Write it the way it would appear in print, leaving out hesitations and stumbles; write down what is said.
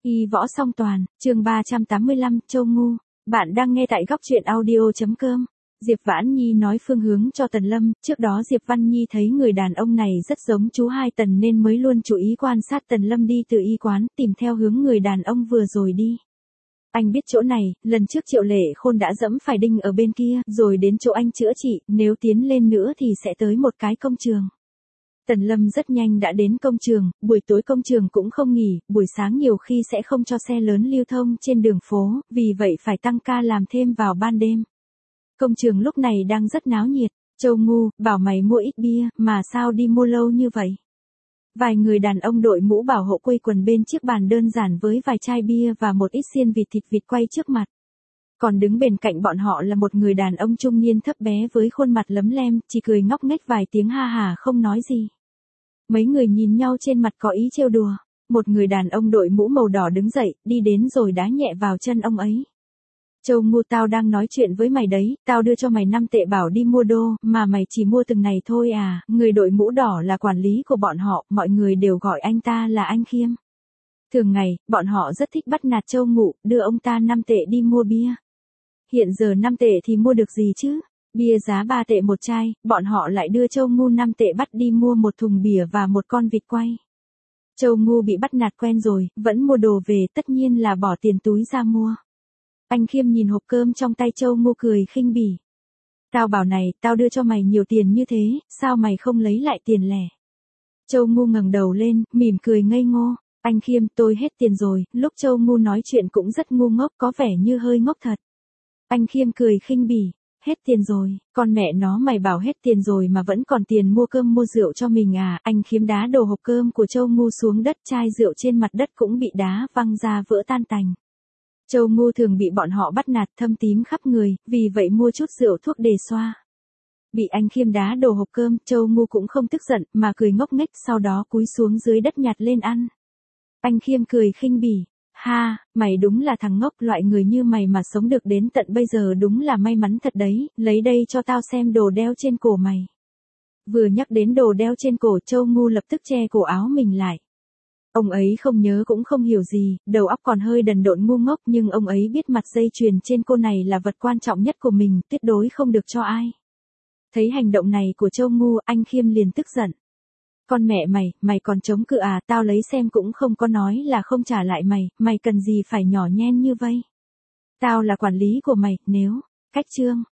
Y võ song toàn, chương 385, Châu Ngu. Bạn đang nghe tại góc truyện audio.com. Diệp Vãn Nhi nói phương hướng cho Tần Lâm, trước đó Diệp Văn Nhi thấy người đàn ông này rất giống chú hai Tần nên mới luôn chú ý quan sát Tần Lâm đi từ y quán, tìm theo hướng người đàn ông vừa rồi đi. Anh biết chỗ này, lần trước Triệu Lệ Khôn đã dẫm phải đinh ở bên kia, rồi đến chỗ anh chữa trị, nếu tiến lên nữa thì sẽ tới một cái công trường. Tần Lâm rất nhanh đã đến công trường, buổi tối công trường cũng không nghỉ, buổi sáng nhiều khi sẽ không cho xe lớn lưu thông trên đường phố, vì vậy phải tăng ca làm thêm vào ban đêm. Công trường lúc này đang rất náo nhiệt. Châu Ngu, bảo mày mua ít bia, mà sao đi mua lâu như vậy? Vài người đàn ông đội mũ bảo hộ quây quần bên chiếc bàn đơn giản với vài chai bia và một ít xiên vịt thịt vịt quay trước mặt. Còn đứng bên cạnh bọn họ là một người đàn ông trung niên thấp bé với khuôn mặt lấm lem, chỉ cười ngóc nghếch vài tiếng ha hà không nói gì. Mấy người nhìn nhau trên mặt có ý trêu đùa. Một người đàn ông đội mũ màu đỏ đứng dậy, đi đến rồi đá nhẹ vào chân ông ấy. Châu Ngu, tao đang nói chuyện với mày đấy, tao đưa cho mày 5 tệ bảo đi mua đô, mà mày chỉ mua từng này thôi à. Người đội mũ đỏ là quản lý của bọn họ, mọi người đều gọi anh ta là anh Khiêm. Thường ngày, bọn họ rất thích bắt nạt Châu Ngu, đưa ông ta 5 tệ đi mua bia. Hiện giờ 5 tệ thì mua được gì chứ? Bia giá 3 tệ một chai, bọn họ lại đưa Châu Ngu 5 tệ bắt đi mua một thùng bìa và một con vịt quay. Châu Ngu bị bắt nạt quen rồi, vẫn mua đồ về, tất nhiên là bỏ tiền túi ra mua. Anh Khiêm nhìn hộp cơm trong tay Châu Ngu cười khinh bỉ. Tao bảo này, tao đưa cho mày nhiều tiền như thế, sao mày không lấy lại tiền lẻ? Châu Ngu ngẩng đầu lên, mỉm cười ngây ngô. Anh Khiêm, tôi hết tiền rồi. Lúc Châu Ngu nói chuyện cũng rất ngu ngốc, có vẻ như hơi ngốc thật. Anh Khiêm cười khinh bỉ. Hết tiền rồi, con mẹ nó, mày bảo hết tiền rồi mà vẫn còn tiền mua cơm mua rượu cho mình à? Anh Khiêm đá đồ hộp cơm của Châu Ngu xuống đất, chai rượu trên mặt đất cũng bị đá văng ra vỡ tan tành. Châu Ngu thường bị bọn họ bắt nạt, thâm tím khắp người, vì vậy mua chút rượu thuốc để xoa. Bị anh Khiêm đá đồ hộp cơm, Châu Ngu cũng không tức giận, mà cười ngốc nghếch, sau đó cúi xuống dưới đất nhặt lên ăn. Anh Khiêm cười khinh bỉ. Ha, mày đúng là thằng ngốc, loại người như mày mà sống được đến tận bây giờ đúng là may mắn thật đấy, lấy đây cho tao xem đồ đeo trên cổ mày. Vừa nhắc đến đồ đeo trên cổ, Châu Ngu lập tức che cổ áo mình lại. Ông ấy không nhớ cũng không hiểu gì, đầu óc còn hơi đần độn ngu ngốc, nhưng ông ấy biết mặt dây chuyền trên cô này là vật quan trọng nhất của mình, tuyệt đối không được cho ai. Thấy hành động này của Châu Ngu, anh Khiêm liền tức giận. Con mẹ mày còn chống cự à? Tao lấy xem cũng không có nói là không trả lại mày cần gì phải nhỏ nhen như vậy? Tao là quản lý của mày, nếu... Cách chương.